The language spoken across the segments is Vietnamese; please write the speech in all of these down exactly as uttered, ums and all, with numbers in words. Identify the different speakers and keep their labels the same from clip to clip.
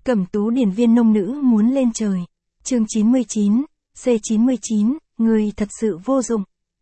Speaker 1: Cẩm Tú điển viên nông nữ muốn lên trời. Chương chín mươi chín, C chín mươi chín, người thật sự vô dụng.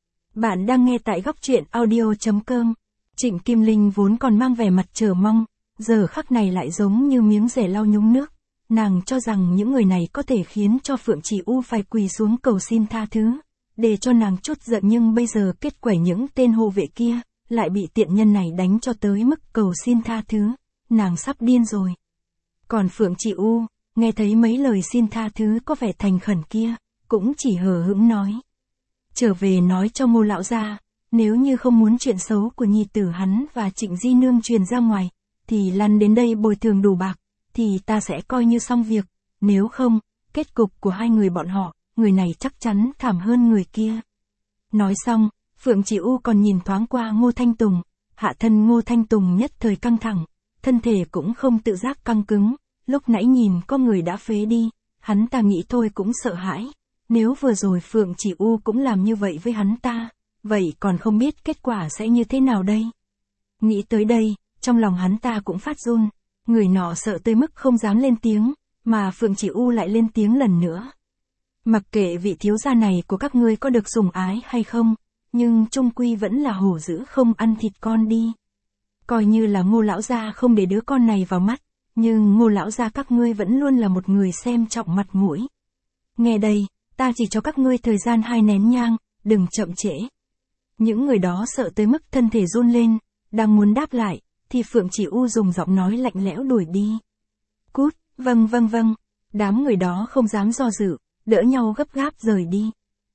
Speaker 1: Bạn đang nghe tại góc truyện audio chấm com. Trịnh Kim Linh vốn còn mang vẻ mặt chờ mong, giờ khắc này lại giống như miếng rẻ lau nhúng nước. Nàng cho rằng những người này có thể khiến cho Phượng Chỉ U phải quỳ xuống cầu xin tha thứ, để cho nàng chút giận, nhưng bây giờ kết quả những tên hộ vệ kia, lại bị tiện nhân này đánh cho tới mức cầu xin tha thứ, nàng sắp điên rồi. Còn Phượng Chỉ U, nghe thấy mấy lời xin tha thứ có vẻ thành khẩn kia, cũng chỉ hờ hững nói. Trở về nói cho Ngô lão gia, nếu như không muốn chuyện xấu của nhi tử hắn và Trịnh Di Nương truyền ra ngoài, thì lăn đến đây bồi thường đủ bạc, thì ta sẽ coi như xong việc, nếu không, kết cục của hai người bọn họ, người này chắc chắn thảm hơn người kia. Nói xong, Phượng Chỉ U còn nhìn thoáng qua Ngô Thanh Tùng, hạ thân Ngô Thanh Tùng nhất thời căng thẳng, thân thể cũng không tự giác căng cứng, lúc nãy nhìn có người đã phế đi, hắn ta nghĩ thôi cũng sợ hãi, nếu vừa rồi Phượng Chỉ U cũng làm như vậy với hắn ta, vậy còn không biết kết quả sẽ như thế nào đây. Nghĩ tới đây, trong lòng hắn ta cũng phát run, người nọ sợ tới mức không dám lên tiếng, mà Phượng Chỉ U lại lên tiếng lần nữa. Mặc kệ vị thiếu gia này của các ngươi có được sủng ái hay không, nhưng chung quy vẫn là hổ dữ không ăn thịt con đi. Coi như là Ngô lão gia không để đứa con này vào mắt, nhưng Ngô lão gia các ngươi vẫn luôn là một người xem trọng mặt mũi. Nghe đây, ta chỉ cho các ngươi thời gian hai nén nhang, đừng chậm trễ. Những người đó sợ tới mức thân thể run lên, đang muốn đáp lại, thì Phượng Chỉ U dùng giọng nói lạnh lẽo đuổi đi. Cút, vâng vâng vâng, đám người đó không dám do dự, đỡ nhau gấp gáp rời đi.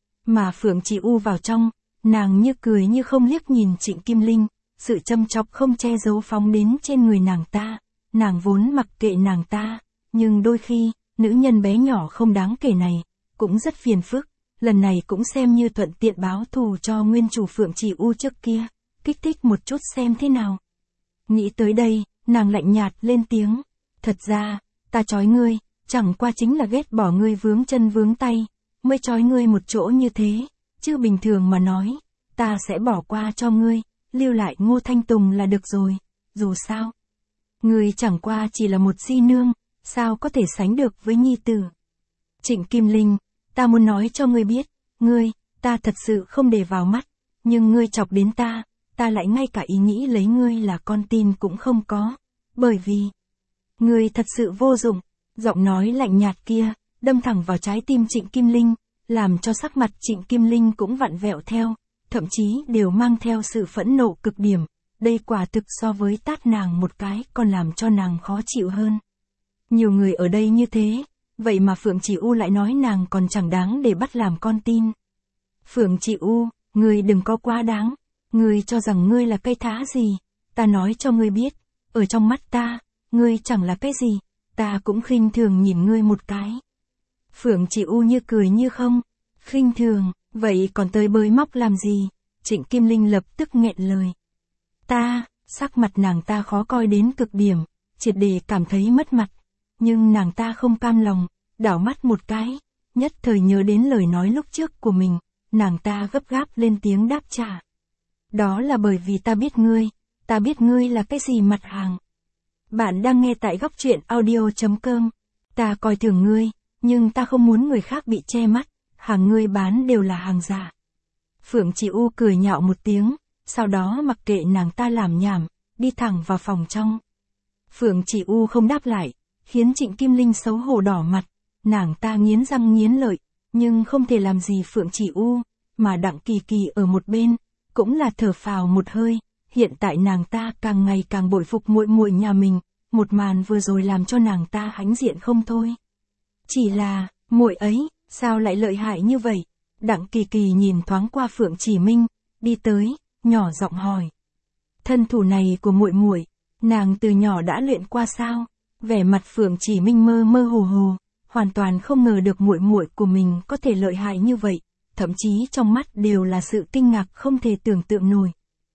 Speaker 1: Mà Phượng Chỉ U vào trong, nàng như cười như không liếc nhìn Trịnh Kim Linh, sự châm chọc không che giấu phóng đến trên người nàng ta, nàng vốn mặc kệ nàng ta, nhưng đôi khi, nữ nhân bé nhỏ không đáng kể này, cũng rất phiền phức, lần này cũng xem như thuận tiện báo thù cho nguyên chủ Phượng Chỉ U trước kia, kích thích một chút xem thế nào. Nghĩ tới đây, nàng lạnh nhạt lên tiếng, thật ra, ta trói ngươi, chẳng qua chính là ghét bỏ ngươi vướng chân vướng tay, mới trói ngươi một chỗ như thế, chứ bình thường mà nói, ta sẽ bỏ qua cho ngươi, lưu lại Ngô Thanh Tùng là được rồi, dù sao. Ngươi chẳng qua chỉ là một di nương, sao có thể sánh được với nhi tử. Trịnh Kim Linh, ta muốn nói cho ngươi biết, ngươi, ta thật sự không để vào mắt, nhưng ngươi chọc đến ta, ta lại ngay cả ý nghĩ lấy ngươi là con tin cũng không có, bởi vì, ngươi thật sự vô dụng. Giọng nói lạnh nhạt kia, đâm thẳng vào trái tim Trịnh Kim Linh, làm cho sắc mặt Trịnh Kim Linh cũng vặn vẹo theo, thậm chí đều mang theo sự phẫn nộ cực điểm, đây quả thực so với tát nàng một cái còn làm cho nàng khó chịu hơn. Nhiều người ở đây như thế, vậy mà Phượng Chỉ U lại nói nàng còn chẳng đáng để bắt làm con tin. Phượng Chỉ U, ngươi đừng có quá đáng, ngươi cho rằng ngươi là cây thá gì, ta nói cho ngươi biết, ở trong mắt ta, ngươi chẳng là cái gì. Ta cũng khinh thường nhìn ngươi một cái. Phượng Chỉ U như cười như không, khinh thường, vậy còn tới bới móc làm gì? Trịnh Kim Linh lập tức nghẹn lời. Ta, sắc mặt nàng ta khó coi đến cực điểm, triệt để cảm thấy mất mặt, nhưng nàng ta không cam lòng, đảo mắt một cái, nhất thời nhớ đến lời nói lúc trước của mình, nàng ta gấp gáp lên tiếng đáp trả. Đó là bởi vì ta biết ngươi, ta biết ngươi là cái gì mặt hàng. Bạn đang nghe tại góc truyện audio chấm com. Ta coi thường ngươi, nhưng ta không muốn người khác bị che mắt, hàng ngươi bán đều là hàng giả. Phượng Chỉ U cười nhạo một tiếng, sau đó mặc kệ nàng ta làm nhảm, đi thẳng vào phòng trong. Phượng Chỉ U không đáp lại, khiến Trịnh Kim Linh xấu hổ đỏ mặt, nàng ta nghiến răng nghiến lợi, nhưng không thể làm gì Phượng Chỉ U, mà Đặng Kỳ Kỳ ở một bên, cũng là thở phào một hơi. Hiện tại nàng ta càng ngày càng bội phục muội muội nhà mình, một màn vừa rồi làm cho nàng ta hãnh diện không thôi. Chỉ là, muội ấy, sao lại lợi hại như vậy? Đặng Kỳ Kỳ nhìn thoáng qua Phượng Chỉ Minh, đi tới, nhỏ giọng hỏi. Thân thủ này của muội muội, nàng từ nhỏ đã luyện qua sao? Vẻ mặt Phượng Chỉ Minh mơ mơ hồ hồ, hoàn toàn không ngờ được muội muội của mình có thể lợi hại như vậy, thậm chí trong mắt đều là sự kinh ngạc không thể tưởng tượng nổi.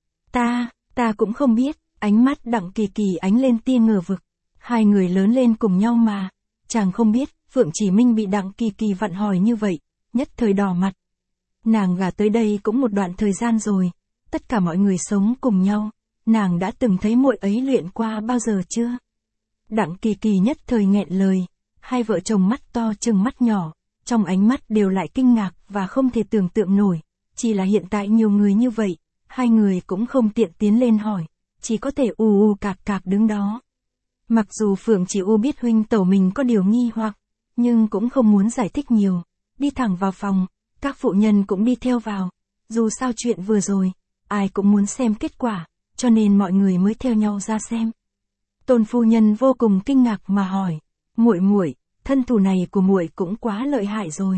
Speaker 1: Ta, ta cũng không biết, ánh mắt Đặng Kỳ Kỳ ánh lên tia ngờ vực. Hai người lớn lên cùng nhau mà, chàng không biết, Phượng Chỉ Minh bị Đặng Kỳ Kỳ vặn hỏi như vậy, nhất thời đỏ mặt. Nàng gả tới đây cũng một đoạn thời gian rồi, tất cả mọi người sống cùng nhau, nàng đã từng thấy muội ấy luyện qua bao giờ chưa? Đặng Kỳ Kỳ nhất thời nghẹn lời, hai vợ chồng mắt to trừng mắt nhỏ, trong ánh mắt đều lại kinh ngạc và không thể tưởng tượng nổi, chỉ là hiện tại nhiều người như vậy, hai người cũng không tiện tiến lên hỏi, chỉ có thể ù ù cạc cạc đứng đó. Mặc dù Phượng Chỉ U biết huynh tẩu mình có điều nghi hoặc, nhưng cũng không muốn giải thích nhiều, đi thẳng vào phòng, các phụ nhân cũng đi theo vào, dù sao chuyện vừa rồi, ai cũng muốn xem kết quả, cho nên mọi người mới theo nhau ra xem. Tôn phu nhân vô cùng kinh ngạc mà hỏi, muội muội, thân thủ này của muội cũng quá lợi hại rồi.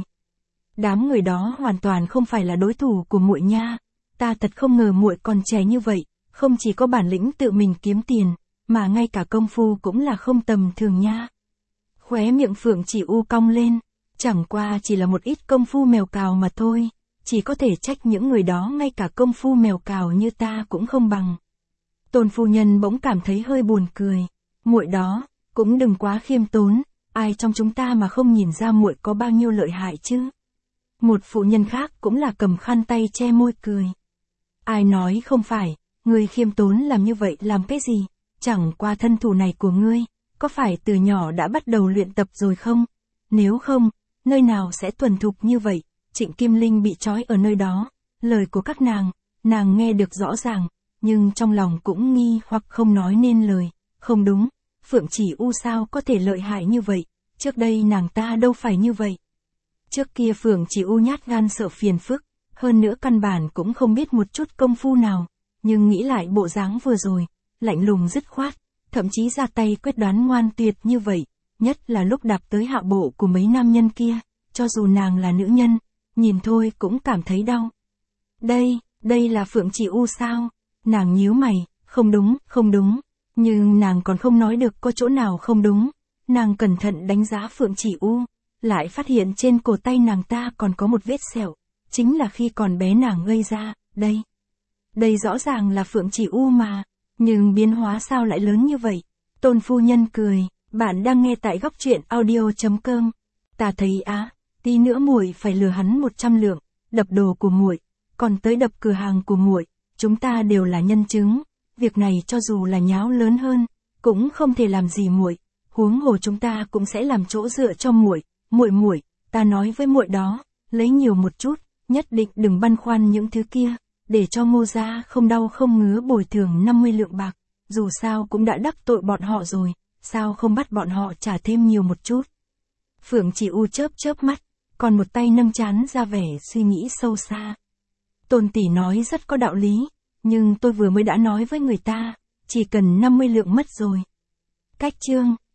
Speaker 1: Đám người đó hoàn toàn không phải là đối thủ của muội nha, ta thật không ngờ muội còn trẻ như vậy, không chỉ có bản lĩnh tự mình kiếm tiền, mà ngay cả công phu cũng là không tầm thường nha. Khóe miệng Phượng Chỉ U cong lên, chẳng qua chỉ là một ít công phu mèo cào mà thôi, chỉ có thể trách những người đó ngay cả công phu mèo cào như ta cũng không bằng. Tôn phu nhân bỗng cảm thấy hơi buồn cười, muội đó, cũng đừng quá khiêm tốn, ai trong chúng ta mà không nhìn ra muội có bao nhiêu lợi hại chứ. Một phụ nhân khác cũng là cầm khăn tay che môi cười. Ai nói không phải, ngươi khiêm tốn làm như vậy làm cái gì, chẳng qua thân thủ này của ngươi, có phải từ nhỏ đã bắt đầu luyện tập rồi không? Nếu không, nơi nào sẽ thuần thục như vậy? Trịnh Kim Linh bị trói ở nơi đó, lời của các nàng, nàng nghe được rõ ràng, nhưng trong lòng cũng nghi hoặc không nói nên lời, không đúng, Phượng Chỉ U sao có thể lợi hại như vậy, trước đây nàng ta đâu phải như vậy. Trước kia Phượng Chỉ U nhát gan sợ phiền phức, hơn nữa căn bản cũng không biết một chút công phu nào, nhưng nghĩ lại bộ dáng vừa rồi, lạnh lùng dứt khoát, thậm chí ra tay quyết đoán ngoan tuyệt như vậy, nhất là lúc đạp tới hạ bộ của mấy nam nhân kia, cho dù nàng là nữ nhân, nhìn thôi cũng cảm thấy đau. Đây, đây là Phượng Chỉ U sao? Nàng nhíu mày, không đúng, không đúng, nhưng nàng còn không nói được có chỗ nào không đúng, nàng cẩn thận đánh giá Phượng Chỉ U, lại phát hiện trên cổ tay nàng ta còn có một vết sẹo, chính là khi còn bé nàng gây ra, đây. Đây rõ ràng là Phượng Chỉ U mà, nhưng biến hóa sao lại lớn như vậy? Tôn phu nhân cười, bạn đang nghe tại góc truyện audio chấm com. Ta thấy á, tí nữa muội phải lừa hắn một trăm lượng, đập đồ của muội, còn tới đập cửa hàng của muội, chúng ta đều là nhân chứng, việc này cho dù là nháo lớn hơn, cũng không thể làm gì muội, huống hồ chúng ta cũng sẽ làm chỗ dựa cho muội, muội muội, ta nói với muội đó, lấy nhiều một chút, nhất định đừng băn khoăn những thứ kia, để cho Ngô gia không đau không ngứa bồi thường năm mươi lượng bạc, dù sao cũng đã đắc tội bọn họ rồi, sao không bắt bọn họ trả thêm nhiều một chút. Phượng Chỉ U chớp chớp mắt, còn một tay nâng trán ra vẻ suy nghĩ sâu xa. Tôn tỷ nói rất có đạo lý, nhưng tôi vừa mới đã nói với người ta, chỉ cần năm mươi lượng mất rồi. Cách chương